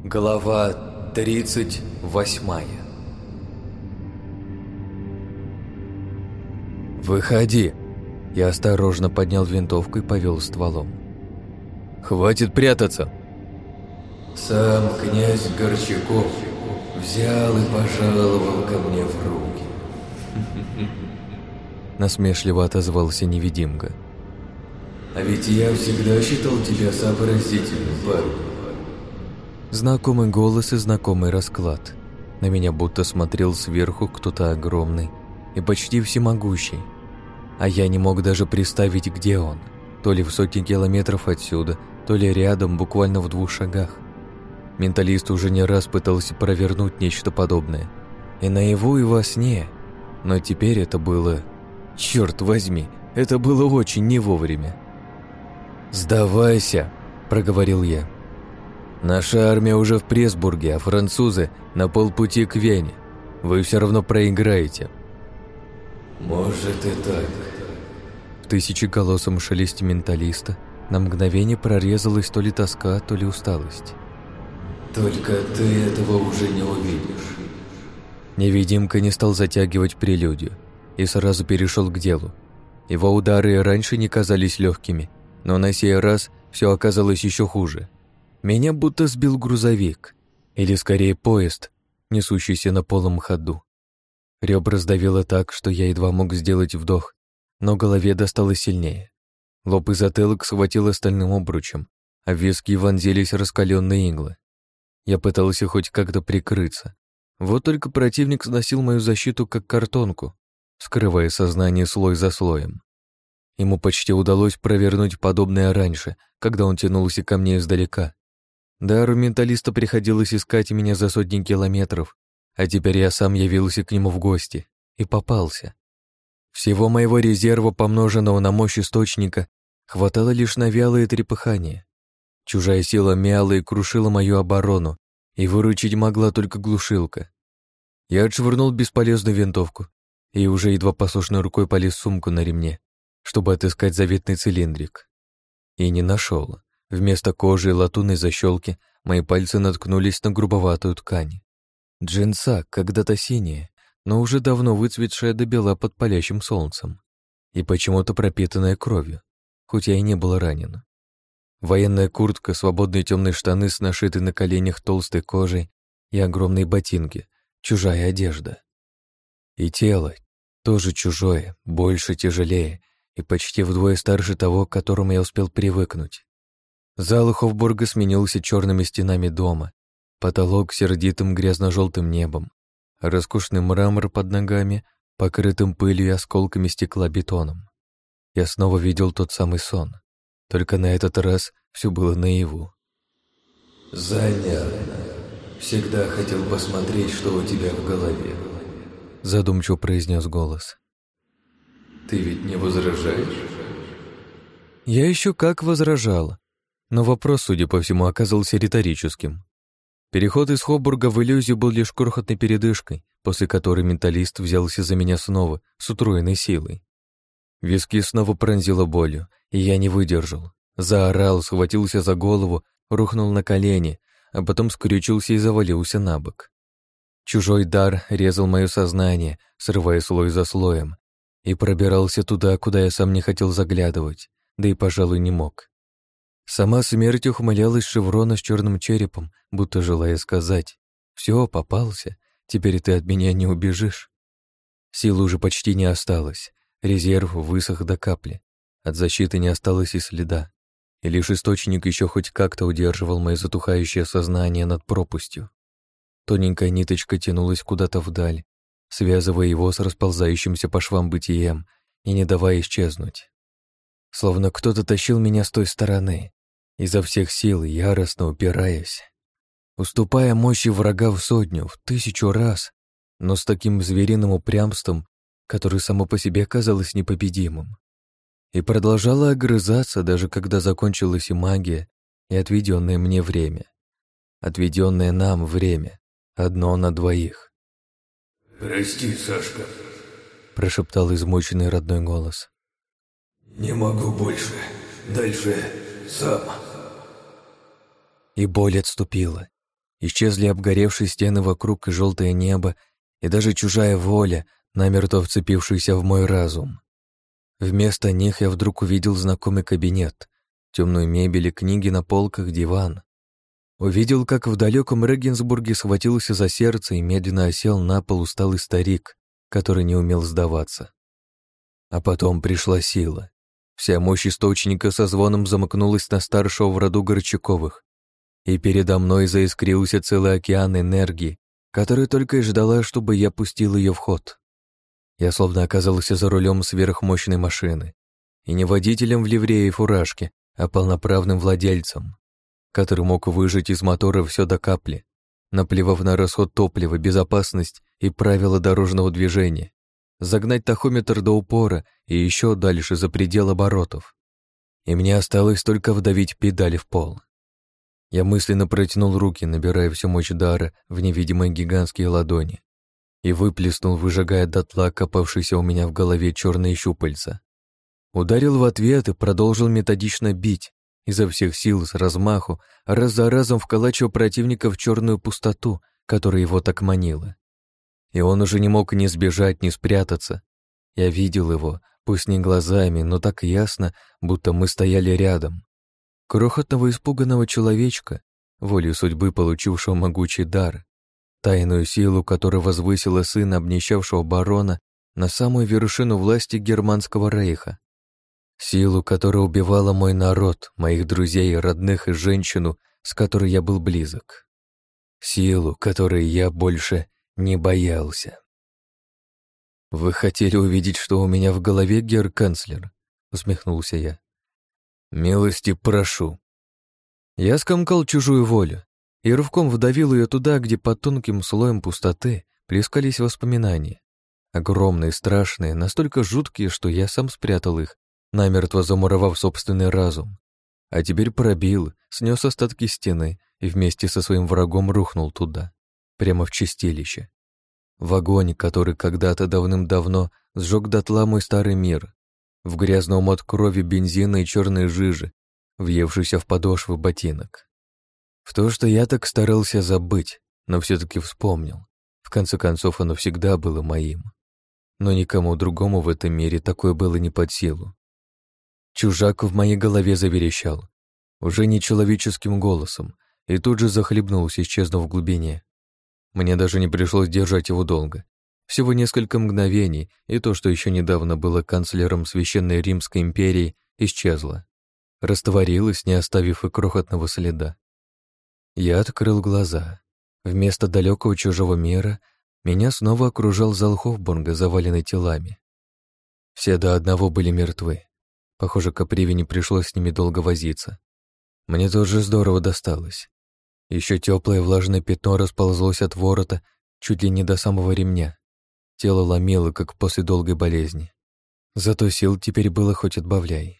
Глава 38. «Выходи!» Я осторожно поднял винтовку и повел стволом. «Хватит прятаться!» Сам князь Горчаков взял и пожаловал ко мне в руки. Насмешливо отозвался невидимка. А ведь я всегда считал тебя сообразительным парнем. Знакомый голос и знакомый расклад. На меня будто смотрел сверху кто-то огромный и почти всемогущий. А я не мог даже представить, где он. То ли в сотни километров отсюда, то ли рядом, буквально в 2 шагах. Менталист уже не раз пытался провернуть нечто подобное. И наяву, и во сне. Но теперь это было... Черт возьми, это было очень не вовремя. «Сдавайся», — проговорил я. «Наша армия уже в Пресбурге, а французы на полпути к Вене. Вы все равно проиграете». Может и так. В тысячеголосом шелесте менталиста на мгновение прорезалась то ли тоска, то ли усталость. Только ты этого уже не увидишь. Невидимка не стал затягивать прелюдию и сразу перешел к делу. Его удары и раньше не казались легкими, но на сей раз все оказалось еще хуже. Меня будто сбил грузовик, или скорее поезд, несущийся на полном ходу. Ребра сдавило так, что я едва мог сделать вдох, но голове досталось сильнее. Лоб и затылок схватило стальным обручем, а в виски вонзились раскаленные иглы. Я пытался хоть как-то прикрыться. Вот только противник сносил мою защиту как картонку, скрывая сознание слой за слоем. Ему почти удалось провернуть подобное раньше, когда он тянулся ко мне издалека. Дару менталиста приходилось искать меня за сотни километров, а теперь я сам явился к нему в гости и попался. Всего моего резерва, помноженного на мощь источника, хватало лишь на вялое трепыхание. Чужая сила мяла и крушила мою оборону, и выручить могла только глушилка. Я отшвырнул бесполезную винтовку и уже едва послушной рукой полез в сумку на ремне, чтобы отыскать заветный цилиндрик. И не нашел. Вместо кожи и латунной защелки мои пальцы наткнулись на грубоватую ткань. Джинса, когда-то синяя, но уже давно выцветшая до бела под палящим солнцем и почему-то пропитанная кровью, хоть я и не был ранен. Военная куртка, свободные темные штаны с нашитой на коленях толстой кожей и огромные ботинки, чужая одежда. И тело, тоже чужое, больше, тяжелее и почти вдвое старше того, к которому я успел привыкнуть. Зал Хофбурга сменился черными стенами дома, потолок сердитым грязно-желтым небом, а роскошный мрамор под ногами, покрытым пылью и осколками стекла бетоном. Я снова видел тот самый сон, только на этот раз все было наяву. Занятно. Всегда хотел посмотреть, что у тебя в голове. Задумчиво произнес голос. Ты ведь не возражаешь? Я еще как возражала, но вопрос, судя по всему, оказался риторическим. Переход из Хобурга в иллюзию был лишь крохотной передышкой, после которой менталист взялся за меня снова с утроенной силой. Виски снова пронзило болью, и я не выдержал. Заорал, схватился за голову, рухнул на колени, а потом скрючился и завалился на бок. Чужой дар резал мое сознание, срывая слой за слоем, и пробирался туда, куда я сам не хотел заглядывать, да и, пожалуй, не мог. Сама смерть ухмылялась шеврона с черным черепом, будто желая сказать: «Все, попался, теперь ты от меня не убежишь». Силы уже почти не осталось, резерв высох до капли, от защиты не осталось и следа, и лишь источник еще хоть как-то удерживал мое затухающее сознание над пропастью. Тоненькая ниточка тянулась куда-то вдаль, связывая его с расползающимся по швам бытием и не давая исчезнуть. Словно кто-то тащил меня с той стороны, изо всех сил, яростно упираясь, уступая мощи врага в 100, в 1000 раз, но с таким звериным упрямством, которое само по себе казалось непобедимым. И продолжала огрызаться, даже когда закончилась и магия, и отведенное мне время. Отведенное нам время, одно на двоих. «Прости, Сашка», — прошептал измученный родной голос. «Не могу больше. Дальше сам». И боль отступила, Исчезли обгоревшие стены вокруг и желтое небо, и даже чужая воля, намертво вцепившаяся в мой разум. Вместо них я вдруг увидел знакомый кабинет, темную мебель и книги на полках, диван. Увидел, как в далеком Регенсбурге схватился за сердце и медленно осел на пол усталый старик, который не умел сдаваться. А потом пришла сила. Вся мощь источника со звоном замыкнулась на старшего в роду Горчаковых, и передо мной заискрился целый океан энергии, которая только и ждала, чтобы я пустил ее в ход. Я словно оказался за рулем сверхмощной машины, и не водителем в ливрее и фуражке, а полноправным владельцем, который мог выжать из мотора все до капли, наплевав на расход топлива, безопасность и правила дорожного движения, загнать тахометр до упора и еще дальше за предел оборотов. И мне осталось только вдавить педали в пол. Я мысленно протянул руки, набирая всю мощь дара в невидимые гигантские ладони, и выплеснул, выжигая дотла копавшиеся у меня в голове черные щупальца. Ударил в ответ и продолжил методично бить, изо всех сил, с размаху, раз за разом вколачивая противника в черную пустоту, которая его так манила. И он уже не мог ни сбежать, ни спрятаться. Я видел его, пусть не глазами, но так ясно, будто мы стояли рядом. Крохотного испуганного человечка, волей судьбы получившего могучий дар, тайную силу, которая возвысила сына обнищавшего барона на самую вершину власти Германского рейха. Силу, которая убивала мой народ, моих друзей, родных и женщину, с которой я был близок. Силу, которой я больше не боялся. «Вы хотели увидеть, что у меня в голове, герр-канцлер?» — усмехнулся я. «Милости прошу». Я скомкал чужую волю и рывком вдавил ее туда, где под тонким слоем пустоты плескались воспоминания. Огромные, страшные, настолько жуткие, что я сам спрятал их, намертво замуровав собственный разум. А теперь пробил, снес остатки стены и вместе со своим врагом рухнул туда, прямо в чистилище. В огонь, который когда-то давным-давно сжег дотла мой старый мир, в грязный омут крови, бензина и черной жижи, въевшийся в подошвы ботинок. В то, что я так старался забыть, но все-таки вспомнил. В конце концов, оно всегда было моим. Но никому другому в этом мире такое было не под силу. Чужак в моей голове заверещал, уже нечеловеческим голосом, и тут же захлебнулся, исчезнув в глубине. Мне даже не пришлось держать его долго. Всего несколько мгновений, и то, что еще недавно было канцлером Священной Римской империи, исчезло. Растворилось, не оставив и крохотного следа. Я открыл глаза. Вместо далекого чужого мира меня снова окружал зал Хофбурга, заваленный телами. Все до одного были мертвы. Похоже, Каприве не пришлось с ними долго возиться. Мне тоже здорово досталось. Еще теплое влажное пятно расползлось от ворота чуть ли не до самого ремня. Тело ломило, как после долгой болезни. Зато сил теперь было хоть отбавляй.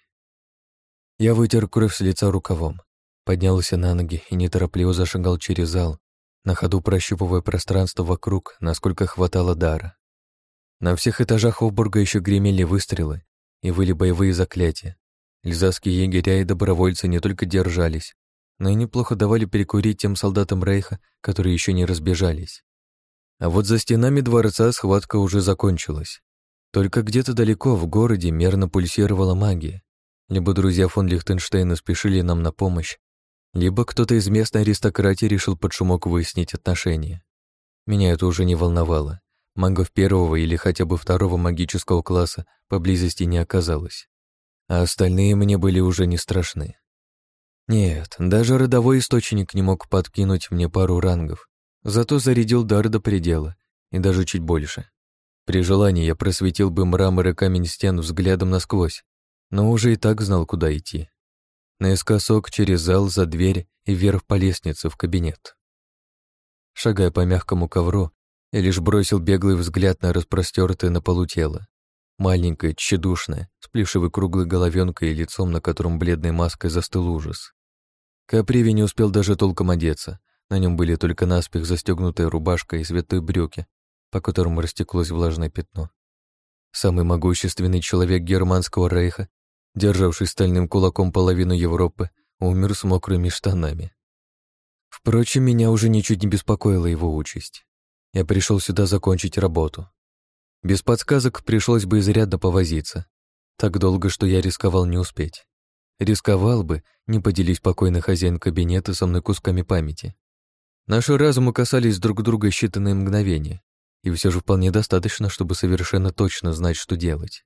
Я вытер кровь с лица рукавом, поднялся на ноги и неторопливо зашагал через зал, на ходу прощупывая пространство вокруг, насколько хватало дара. На всех этажах Хофбурга еще гремели выстрелы и выли боевые заклятия. Эльзасские егеря и добровольцы не только держались, но и неплохо давали перекурить тем солдатам Рейха, которые еще не разбежались. А вот за стенами дворца схватка уже закончилась. Только где-то далеко в городе мерно пульсировала магия. Либо друзья фон Лихтенштейна спешили нам на помощь, либо кто-то из местной аристократии решил под шумок выяснить отношения. Меня это уже не волновало. Магов первого или хотя бы второго магического класса поблизости не оказалось. А остальные мне были уже не страшны. Нет, даже родовой источник не мог подкинуть мне пару рангов, зато зарядил дар до предела, и даже чуть больше. При желании я просветил бы мрамор и камень стен взглядом насквозь, но уже и так знал, куда идти. Наискосок через зал, за дверь и вверх по лестнице в кабинет. Шагая по мягкому ковру, я лишь бросил беглый взгляд на распростертое на полу тело. Маленькое, тщедушное, с плешивой круглой головенкой и лицом, на котором бледной маской застыл ужас. Каприви не успел даже толком одеться. На нем были только наспех застегнутая рубашка и светлые брюки, по которым растеклось влажное пятно. Самый могущественный человек Германского рейха, державший стальным кулаком половину Европы, умер с мокрыми штанами. Впрочем, меня уже ничуть не беспокоила его участь. Я пришел сюда закончить работу. Без подсказок пришлось бы изрядно повозиться. Так долго, что я рисковал не успеть. Рисковал бы, не поделись покойный хозяин кабинета со мной кусками памяти. Наши разумы касались друг друга считанные мгновения, и все же вполне достаточно, чтобы совершенно точно знать, что делать.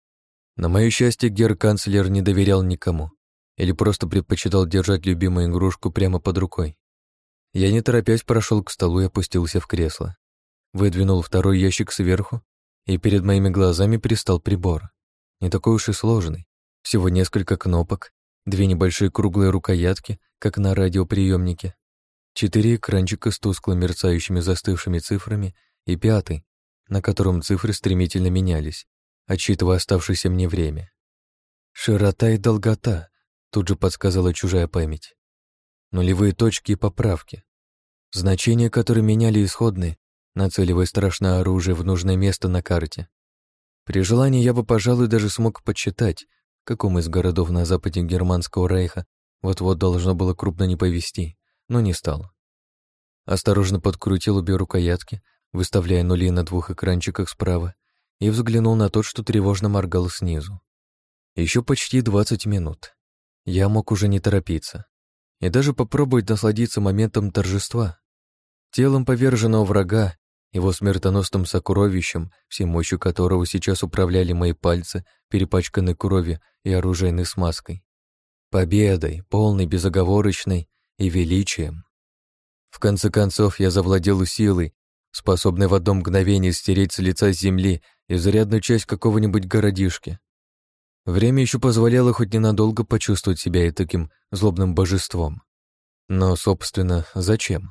На мое счастье, герр-канцлер не доверял никому или просто предпочитал держать любимую игрушку прямо под рукой. Я, не торопясь, прошел к столу и опустился в кресло. Выдвинул второй ящик сверху, и перед моими глазами пристал прибор. Не такой уж и сложный. Всего несколько кнопок, 2 небольшие круглые рукоятки, как на радиоприемнике, 4 экранчика с тускло мерцающими застывшими цифрами и 5, на котором цифры стремительно менялись, отсчитывая оставшееся мне время. Широта и долгота, тут же подсказала чужая память. Нулевые точки и поправки. Значения, которые меняли исходные, нацеливая страшное оружие в нужное место на карте. При желании я бы, пожалуй, даже смог подсчитать, какому из городов на западе Германского рейха вот-вот должно было крупно не повезти, но не стал. Осторожно подкрутил обе рукоятки, выставляя нули на 2 экранчиках справа, и взглянул на тот, что тревожно моргал снизу. Еще почти 20 минут. Я мог уже не торопиться и даже попробовать насладиться моментом торжества. Телом поверженного врага, его смертоносным сокровищем, всей мощью которого сейчас управляли мои пальцы, перепачканные кровью и оружейной смазкой. Победой, полной, безоговорочной и величием. В конце концов, я завладел силой, способной в одно мгновение стереть с лица земли изрядную часть какого-нибудь городишки. Время еще позволяло хоть ненадолго почувствовать себя и таким злобным божеством. Но, собственно, зачем?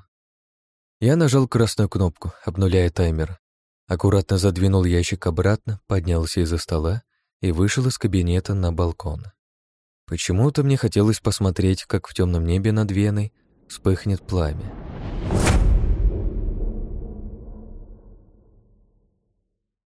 Я нажал красную кнопку, обнуляя таймер. Аккуратно задвинул ящик обратно, поднялся из-за стола и вышел из кабинета на балкон. Почему-то мне хотелось посмотреть, как в темном небе над Веной вспыхнет пламя.